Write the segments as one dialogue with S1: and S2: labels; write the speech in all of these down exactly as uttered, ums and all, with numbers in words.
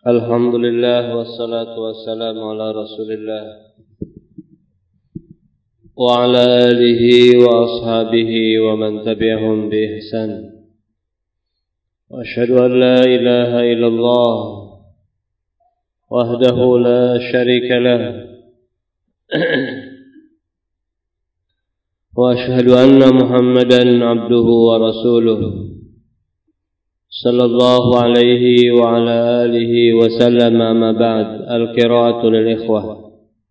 S1: Alhamdulillah wassalatu wassalamu ala Rasulillah wa ala alihi wa ashabihi wa man tabi'ahum bi ihsan. Wa asyhadu an la ilaha illallah wahdahu la syarika lah wa asyhadu anna Muhammadan abduhu wa rasuluh sallallahu alaihi wa ala alihi wa sallam. Amma ba'd. Al-qira'atu lil ikhwah.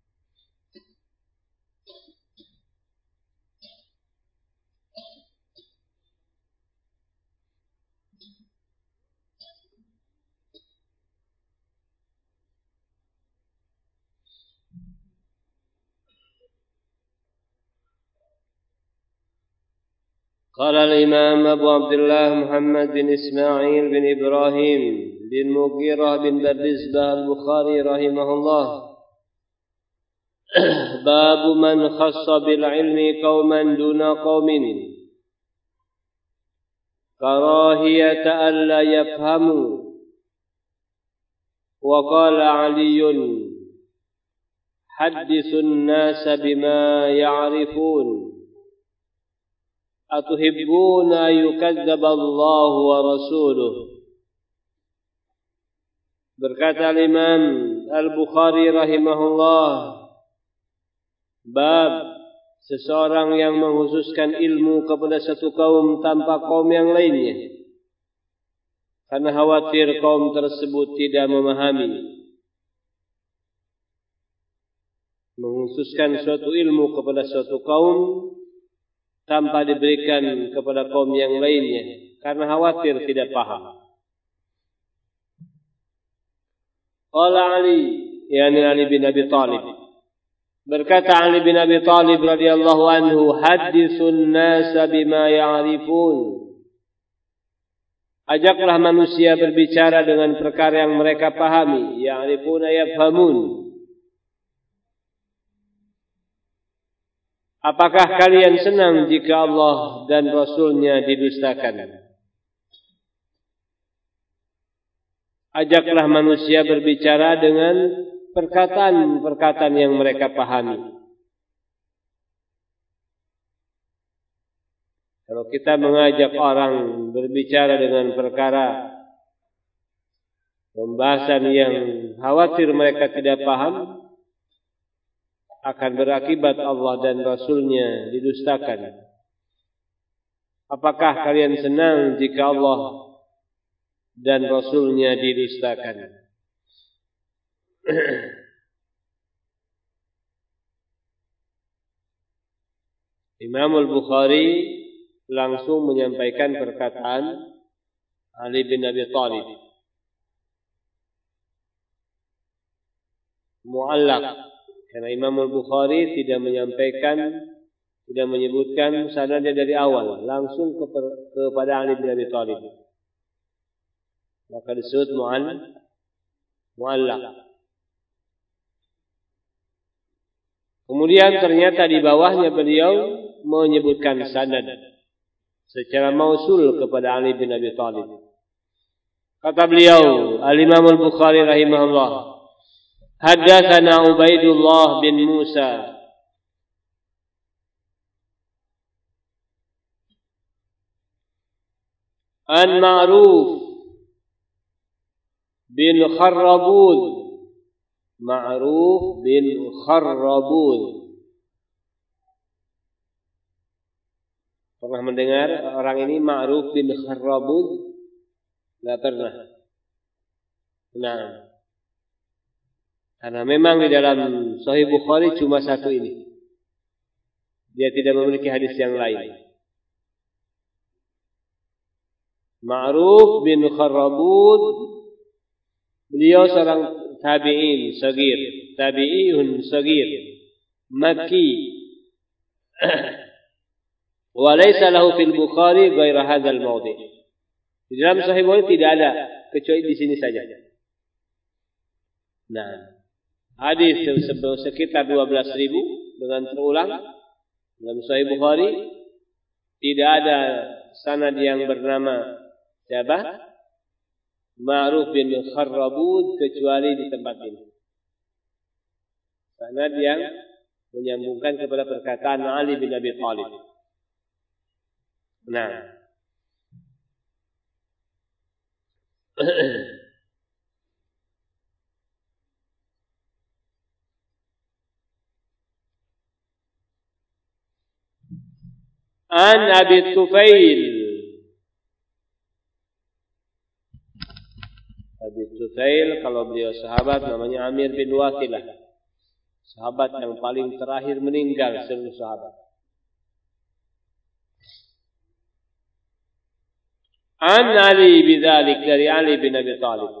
S1: قال الإمام أبو عبد الله محمد بن إسماعيل بن إبراهيم بن مغيرة بن بردزبة البخاري رحمه الله: باب من خص بالعلم قوما دون قوم كراهية ألا يفهموا. وقال علي: حدث الناس بما يعرفون أتحبون أن يكذب الله ورسوله. Berkata Imam Al-Bukhari rahimahullah, bab seseorang yang menghususkan ilmu kepada satu kaum tanpa kaum yang lainnya karena khawatir kaum tersebut tidak memahami. Menghususkan suatu ilmu kepada suatu kaum tanpa diberikan kepada kaum yang lainnya karena khawatir tidak paham. Qala Ali, yakni Ali bin Abi Thalib. Berkata Ali bin Abi Thalib radhiyallahu anhu, haditsun nasa bima ya'rifun. Ajaklah manusia berbicara dengan perkara yang mereka pahami. Ya'rifuna yafhamun. Apakah kalian senang jika Allah dan Rasulnya didustakan? Ajaklah manusia berbicara dengan perkataan-perkataan yang mereka pahami. Kalau kita mengajak orang berbicara dengan perkara pembahasan yang khawatir mereka tidak paham, akan berakibat Allah dan Rasulnya didustakan. Apakah kalian senang jika Allah dan Rasulnya didustakan? Imam Al-Bukhari langsung menyampaikan perkataan Ali bin Abi Thalib. Mu'allaq. Karena Imam Al-Bukhari tidak menyampaikan, tidak menyebutkan sanadnya dari awal, langsung kepada Ali bin Abi Thalib. Maka disebut mu'an, mu'allaq. Kemudian ternyata di bawahnya beliau menyebutkan sanad secara mausul kepada Ali bin Abi Thalib. Kata beliau, Al-Imam Al-Bukhari rahimahullah, haddatsana Ubaidullah bin Musa an Ma'ruf bin Kharrabud. Ma'ruf bin Kharrabud. Pernah mendengar orang ini Ma'ruf bin Kharrabud? Tidak pernah. Nah, karena memang di dalam Sahih Bukhari cuma satu ini. Dia tidak memiliki hadis yang lain. Ma'ruf bin Kharrabud, beliau seorang tabi'in sagir, tabi'iyun sagir, Makki. Wa laysa lahu fil Bukhari ghaira hadzal mawdi'. Di dalam Sahih Bukhari tidak ada kecuali di sini saja. Nah, hadis sekitar dua belas ribu dengan terulang dalam Sahih Bukhari. Tidak ada sanad yang bernama siapa? Ma'ruf bin Kharrabud kecuali di tempat ini. Sanad yang menyambungkan kepada perkataan Ali bin Abi Thalib. Nah. An Abi Tufail. Abi Tufail kalau beliau sahabat namanya Amir bin Wathilah. Sahabat yang paling terakhir meninggal seluruh sahabat. An Ali bidzalik dari Ali bin Abi Thalib.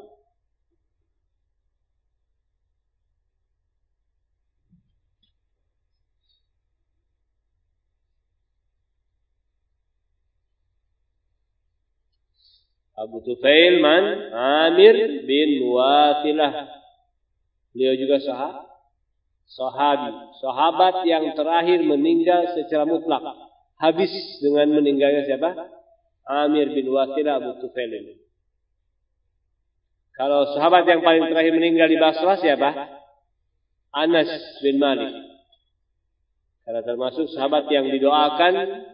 S1: Abu Tufail man Amir bin Wathilah. Beliau juga sahabat, sahabi, sahabat yang terakhir meninggal secara mutlak. Habis dengan meninggalnya siapa? Amir bin Wathilah Abu Tufail. Kalau sahabat yang paling terakhir meninggal di Basrah siapa? Anas bin Malik. Karena termasuk sahabat yang didoakan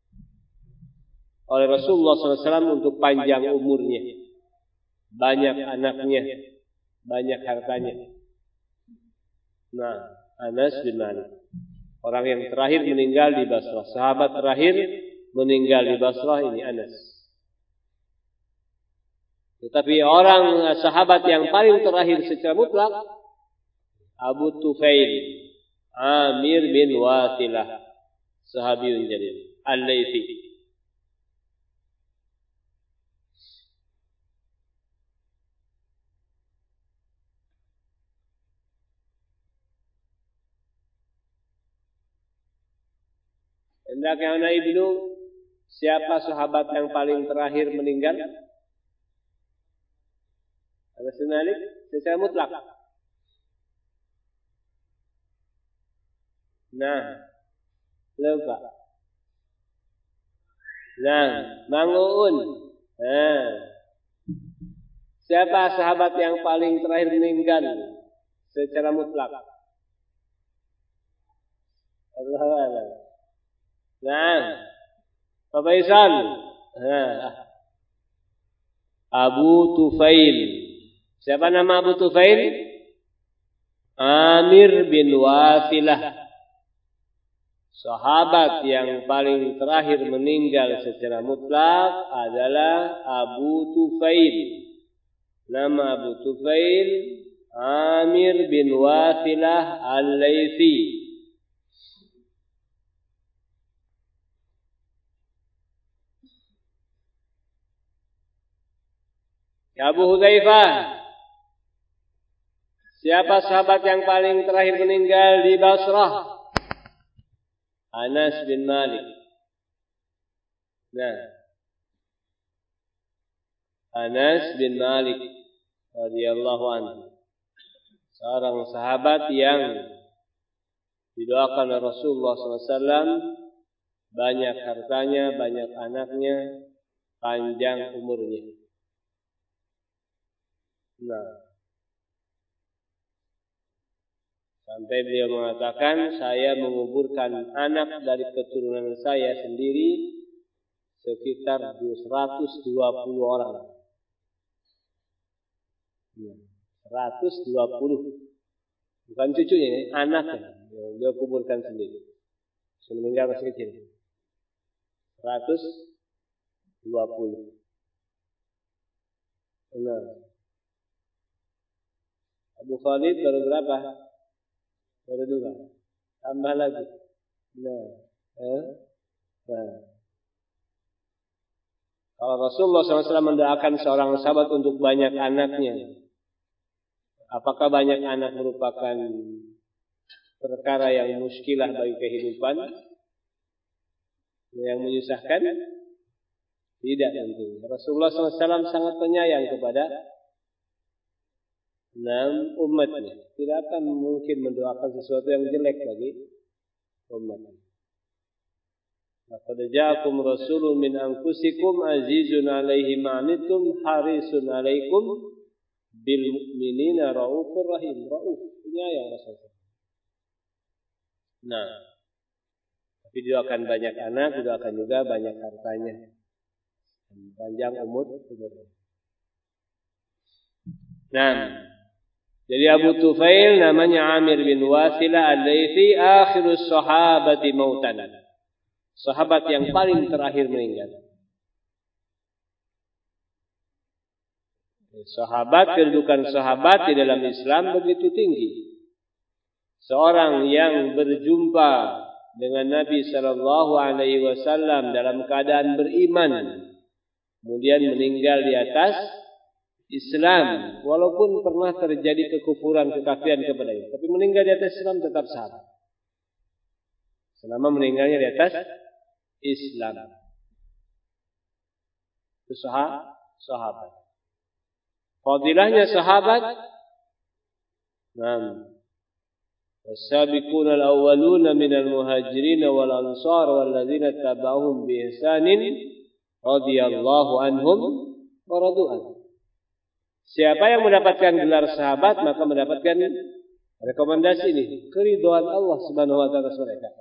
S1: oleh Rasulullah shallallahu alaihi wasallam untuk panjang umurnya, banyak anaknya, banyak hartanya. Nah, Anas bin Malik, orang yang terakhir meninggal di Basrah, sahabat terakhir meninggal di Basrah ini Anas. Tetapi orang sahabat yang paling terakhir secara mutlak Abu Tufail Amir bin Wathilah, sahabiyun jalil Al-Laythi. Hendak yang mana Ibnu, siapa sahabat yang paling terakhir meninggal? Anas bin Malik secara mutlak. Nah, lupa. Nah, Manguun. Nah, siapa sahabat yang paling terakhir meninggal secara mutlak? Allahu a'lam. Nah, Bapak Isan. Nah, Abu Tufail. Siapa nama Abu Tufail? Amir bin Wathilah. Sahabat yang paling terakhir meninggal secara mutlak adalah Abu Tufail. Nama Abu Tufail Amir bin Wathilah Al-Laythi. Abu Hudzaifah. Siapa sahabat yang paling terakhir meninggal di Basrah? Anas bin Malik. Nah, Anas bin Malik radhiyallahu anhu, seorang sahabat yang didoakan oleh Rasulullah shallallahu alaihi wasallam, banyak hartanya, banyak anaknya, panjang umurnya. Nah, sampai beliau mengatakan, saya menguburkan anak dari keturunan saya sendiri sekitar seratus dua puluh orang. seratus dua puluh. Bukan cucunya, anaknya. Beliau kuburkan sendiri. Sudah meninggal masih kecil. seratus dua puluh. Nah, Abu Khalid baru berapa? Baru dua. Tambah lagi. Nah, eh? Nah. Kalau Rasulullah shallallahu alaihi wasallam mendoakan seorang sahabat untuk banyak anaknya, apakah banyak anak merupakan perkara yang muskilah bagi kehidupan, yang menyusahkan? Tidak tentu. Rasulullah shallallahu alaihi wasallam sangat penyayang kepada enam umatnya. Tidak akan mungkin mendoakan sesuatu yang jelek bagi umatnya. Maka Qad ja'akum rasulun min anfusikum azizun 'alaihi ma 'anittum harisun 'alaikum bil mu'minina raufur rahim. Rauf, penyayang Rasulullah. Nah, tapi dia akan banyak anak, dia akan juga banyak hartanya. Panjang umur umurnya. Nah, jadi Abu Tufail namanya Amir bin Wasilah al-Laythi akhirus sahabati mautan. Sahabat yang paling terakhir meninggal. Sahabat, kedudukan sahabat di dalam Islam begitu tinggi. Seorang yang berjumpa dengan Nabi sallallahu alaihi wasallam dalam keadaan beriman, kemudian meninggal di atas Islam, walaupun pernah terjadi kekufuran, kekafiran kepadanya, tapi meninggal di atas Islam tetap sahabat. Selama meninggalnya di atas Islam, itu sahabat. Fadilahnya sahabat. Naam. Was-sabiquna al-awwaluna minal muhajirin wal ansar wal ladzina tabauhum bi ihsanin radhiyallahu anhum wa radu an. Siapa yang mendapatkan gelar sahabat maka mendapatkan rekomendasi ini, keridhaan Allah Subhanahu wa taala atas mereka.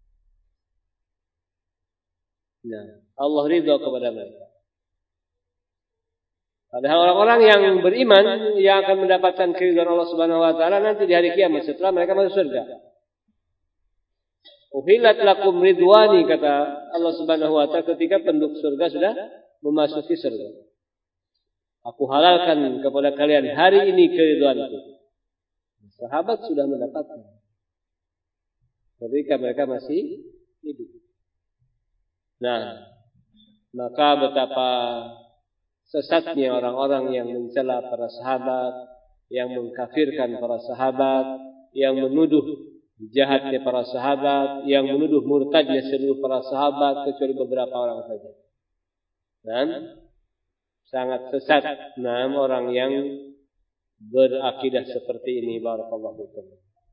S1: Nah, Allah ridha kepada mereka. Padahal orang-orang yang beriman yang akan mendapatkan keridhaan Allah Subhanahu wa taala nanti di hari kiamat setelah mereka masuk surga. Uhillat lakum ridwani, kata Allah Subhanahu wa taala ketika penduduk surga sudah memasuki surga. Aku halalkan kepada kalian hari ini keridhaanku. Sahabat sudah mendapatkan ketika mereka masih hidup. Nah, maka betapa sesatnya orang-orang yang mencela para sahabat, yang mengkafirkan para sahabat, yang menuduh jahatnya para sahabat, yang menuduh murtadnya seluruh para sahabat kecuali beberapa orang saja. Dan sangat sesat enam orang yang berakidah seperti ini. Barakallahu fikum.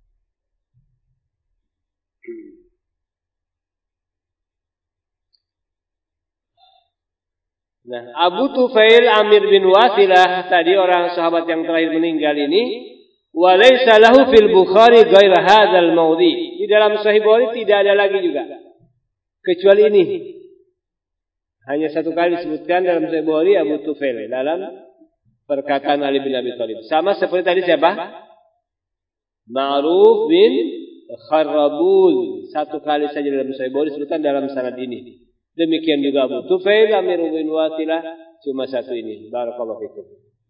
S1: Nah, Abu Tufail Amir bin Wasilah tadi orang sahabat yang terakhir meninggal ini, walaysa lahu fil Bukhari ghaira hadzal maudhi. Di dalam Sahih Bukhari tidak ada lagi juga kecuali ini. Hanya satu kali disebutkan dalam Sahih Bukhari Abu Tufail dalam perkataan Ali bin Abi Thalib. Sama seperti tadi siapa? Ma'ruf bin Kharrabul. Satu kali saja dalam Sahih Bukhari disebutkan dalam sanad ini. Demikian juga Abu Tufail Amir bin Wasilah cuma satu ini. Barakallahu fikum.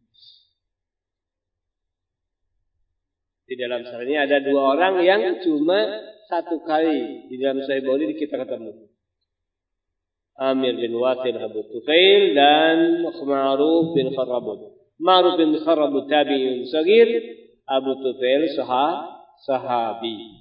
S1: Di dalam sanad ini ada dua orang yang cuma satu kali di dalam Sahih Bukhari kita ketemu. Amir bin Wasilah Abu Tufail dan Ma'ruf bin Kharrabul. Ma'ruf bin Kharrabul tabi'in sagir, Abu Tufail sahah, sahabi.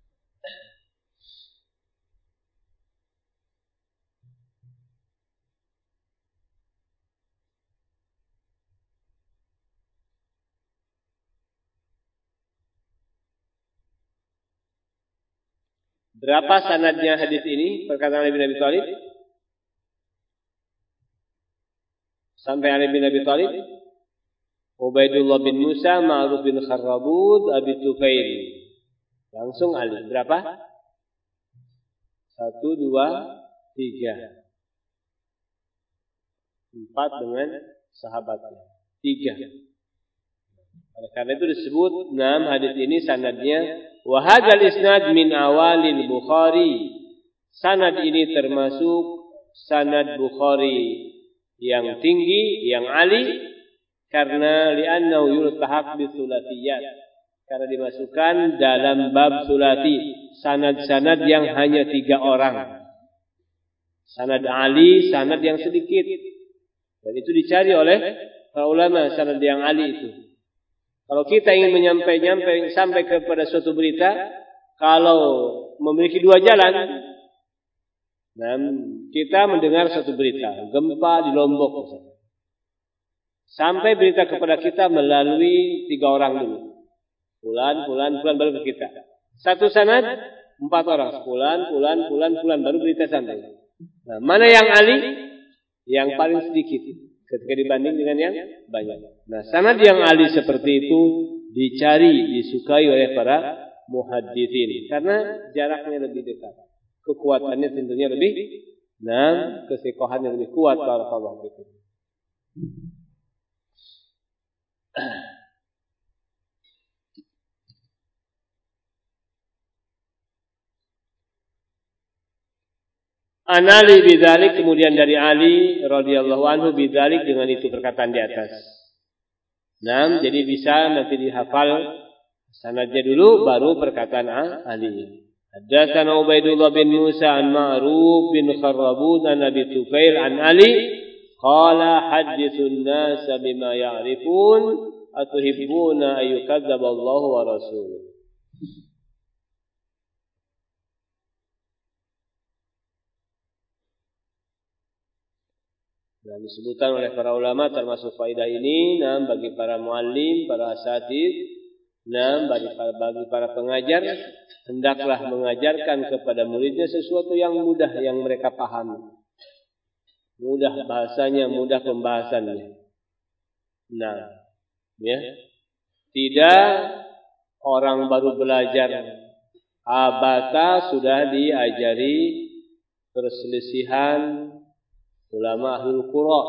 S1: Berapa sanadnya hadis ini? Perkataan Ali bin Abi Thalib sampai Ali bin Abi Thalib, Ubaidullah bin Musa, Ma'ruf bin Kharrabud, Abi Tufail. Langsung Ali. Berapa? Satu, dua, tiga. Empat dengan sahabatnya. Tiga. Oleh karena itu disebut enam hadis ini sanadnya. Wa hadzal isnad min awalil Bukhari. Sanad ini termasuk sanad Bukhari yang tinggi, yang ali, karena li'annahu yultahaq bi sulatiyat. Karena dimasukkan dalam bab sulati, sanad-sanad yang hanya tiga orang. Sanad ali, sanad yang sedikit. Dan itu dicari oleh para ulama sanad yang ali itu. Kalau kita ingin menyampaikan sampai kepada suatu berita, kalau memiliki dua jalan, dan kita mendengar suatu berita, gempa di Lombok, sampai berita kepada kita melalui tiga orang dulu, fulan, fulan, fulan baru ke kita. Satu sanad empat orang, fulan, fulan, fulan, fulan baru berita sampai. Nah, mana yang ali? Yang paling sedikit ketika dibanding dengan yang banyak. Nah, sanad yang ali seperti itu dicari, disukai oleh para muhadditsin karena jaraknya lebih dekat. Kekuatannya tentunya lebih, nah, kesikohannya lebih kuat. Barakallahu fikum. An Ali bidzalik, kemudian dari Ali radhiyallahu anhu bidzalik, dengan itu perkataan di atas. Nah, jadi bisa nanti dihafal sanadnya dulu baru perkataan Ali. Haddatsana Ubaidullah bin Musa an Ma'ruf bin Kharrabun an Abi Tufail an Ali qala haditsun nas bima ya'rifun atuhibbuna ayyukadzdzaba Allah wa rasuluhu. Nah, disebutkan oleh para ulama termasuk faedah ini, nah, bagi para muallim, para asatidz, nah, bagi para, bagi para pengajar, hendaklah mengajarkan kepada muridnya sesuatu yang mudah yang mereka pahami. Mudah bahasanya, mudah pembahasannya. Nah, ya. Tidak orang baru belajar abata sudah diajari perselisihan ulama ahlul qura.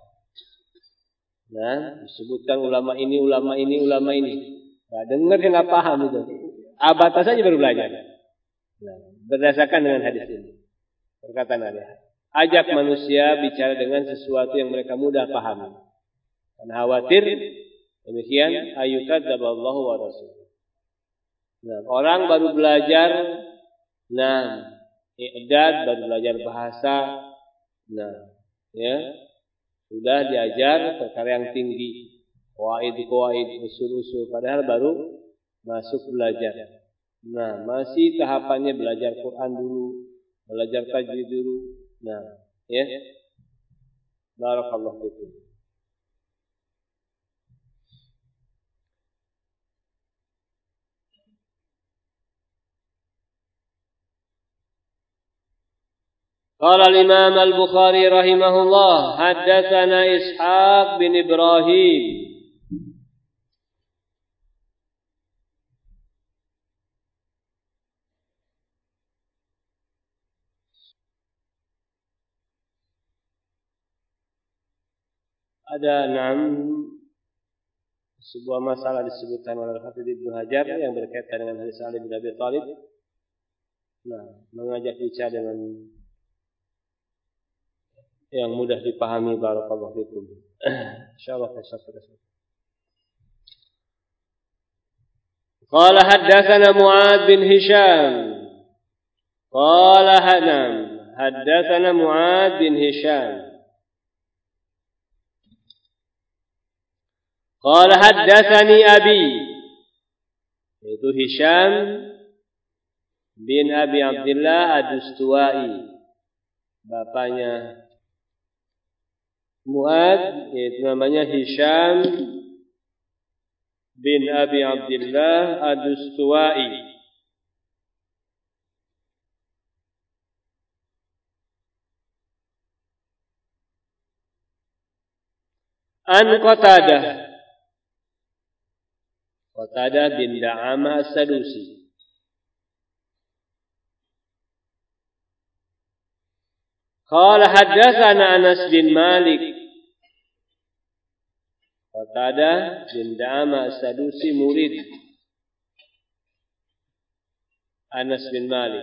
S1: Nah, disebutkan ulama ini, ulama ini, ulama ini. Nah, dengar dia nggak paham itu. Abata saja baru belajar. Nah, berdasarkan dengan hadis ini. Perkataan ada. Ajak manusia bicara dengan sesuatu yang mereka mudah paham. Karena khawatir demikian ayyukadzaballahu wa rasuluh. Nah, orang baru belajar, nah, i'dad, baru belajar bahasa, nah, ya, sudah diajar perkara yang tinggi, qawaid-qawaid, usul-usul, padahal baru masuk belajar. Nah, masih tahapannya belajar Quran dulu, belajar tajwid dulu. Nah, ya. Barakallahu fikum. قال الإمام البخاري رحمه الله حدثنا إسحاق بن إبراهيم ada enam sebuah masalah disebutkan oleh Hafidz Ibnu Hajar yang berkaitan dengan hadis Ali bin Abi Thalib. Nah, mengajak bicara dengan yang mudah dipahami. Barakallahu fikum. Insyaallah kita. Qala haddatsana Mu'adz bin Hisham. Qala hanam haddatsana Mu'adz bin Hisham. Qala haddatsani abi. Itu Hisham bin Abi Abdullah Ad-Dustuwai. Bapaknya Mu'adz, yaitu namanya Hisham bin Abi Abdullah Ad-Dustuwai. An Qatadah, Qatadah bin Da'amah As-Sadusi. Qala haddatsana Anas bin Malik. Qatadah bin Da'amah As-Sadusi murid Anas bin Malik.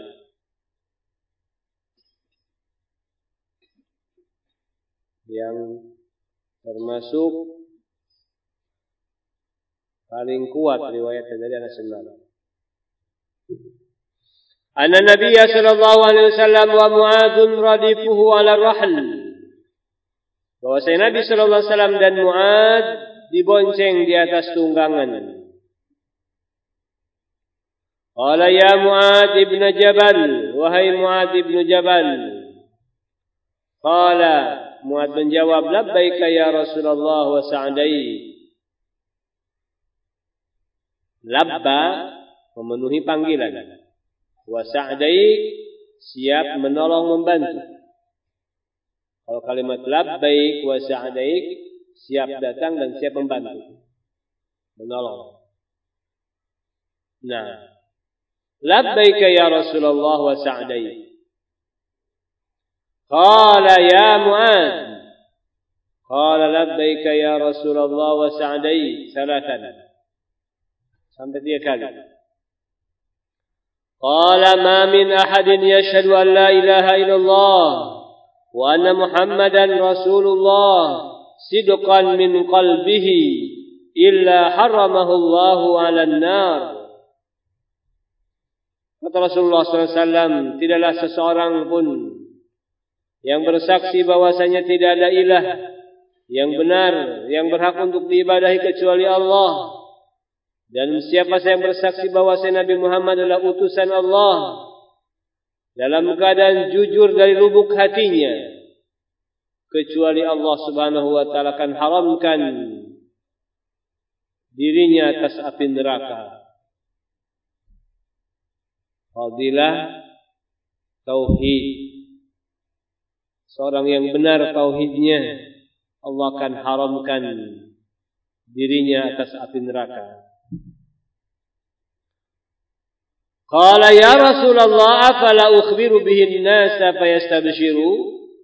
S1: Yang termasuk paling kuat riwayat dari Anas bin Malik. Anna Nabiy sallallahu alaihi wasallam wa Mu'adzun radifuhu ala rahl. Bahwasanya Nabi sallallahu alaihi wasallam dan Mu'adz dibonceng di atas tunggangan. Qala ya Mu'adz ibn Jabal, wahai Mu'adz ibn Jabal. Qala, Mu'adz menjawab, labbaika ya Rasulullah wa sa'dai. Labba memenuhi panggilan. Wa sa'dai siap menolong membantu. Kalau kalimat labbaik wa sa'daik, siap datang dan siap membantu, menolong. Nah, labbaik ya Rasulullah wa sa'daik. Qala ya Mu'adz. Qala labbaik ya Rasulullah wa sa'daik. Salatan. Sampai tiga kali. Qala ma min ahadin yashhadu an la ilaha illallah wa anna Muhammadan Rasulullah sidqan min qalbihi illa haramahu Allahu 'alan nar. Kata Rasulullah sallallahu alaihi wasallam, tidaklah seseorang pun yang bersaksi bahwasanya tidak ada ilah yang benar, yang berhak untuk diibadahi kecuali Allah. Dan siapa yang bersaksi bahwasanya Nabi Muhammad adalah utusan Allah, dalam keadaan jujur dari lubuk hatinya, kecuali Allah Subhanahu wa taala akan haramkan dirinya atas api neraka. Fadilah tauhid. Seorang yang benar tauhidnya, Allah akan haramkan dirinya atas api neraka. Qala ya Rasulullah afala ukhbiru bihi an-nasa fayastabshiru.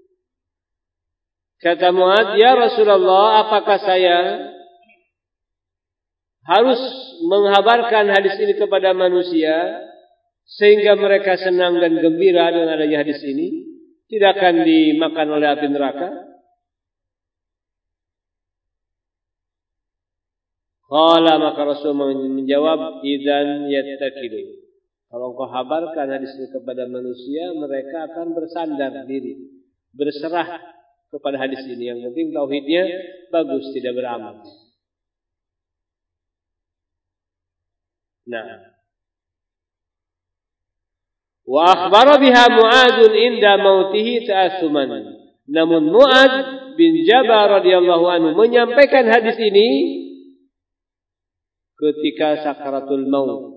S1: Kata Mu'adz, ya Rasulullah, apakah saya harus menghabarkan hadis ini kepada manusia sehingga mereka senang dan gembira dengan adanya hadis ini, tidak akan dimakan oleh api neraka? Qala, maka Rasul menjawab, idzan yattakilu. Kalau engkau habarkan hadis ini kepada manusia, mereka akan bersandar diri, berserah kepada hadis ini. Yang penting tauhidnya bagus, tidak beramal. Nah, wa akhbara biha Mu'adz inda mautihi ta'assuman. Namun Mu'adz bin Jabal radhiyallahu anhu menyampaikan hadis ini ketika sakaratul maut,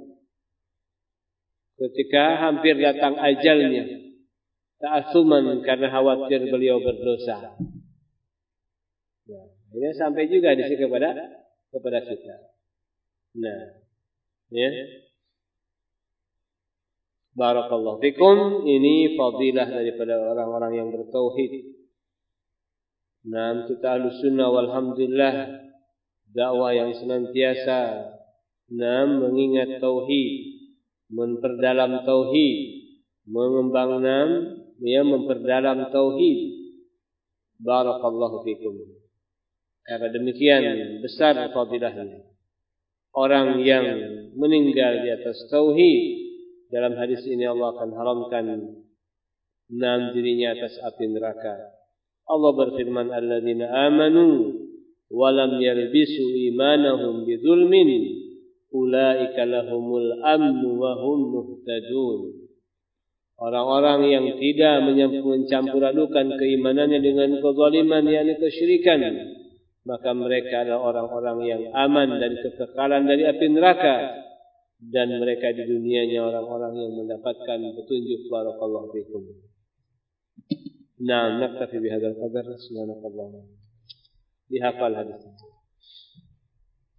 S1: ketika hampir datang ajalnya, ta'assuman karena khawatir beliau berdosa. Nah, ini sampai juga di sini kepada kepada kita. Nah, ya. Barakallahu fikum. Ini fadilah daripada orang-orang yang bertauhid. Nah, kita Ahlussunnah walhamdulillah, dakwah yang senantiasa nah mengingat tauhid, memperdalam tauhid, mengembang nam, ya memperdalam tauhid. Barakallahu fikum. Karena demikian besar fadilahnya orang yang meninggal di atas tauhid. Dalam hadis ini Allah akan haramkan nam dirinya atas api neraka. Allah berfirman, alladzina amanu wa lam yalbisu imanahum bidzulmin ulaika lahumul amnu wa hum muhtadun. Orang-orang yang tidak mencampur adukan keimanannya dengan kezaliman, yakni kesyirikan, maka mereka adalah orang-orang yang aman dari kekekalan dari api neraka, dan mereka di dunianya orang-orang yang mendapatkan petunjuk. Barakallahu fikum. Nah, naktafi bihadzal qadar. Subhanallah. Dihafal hadis.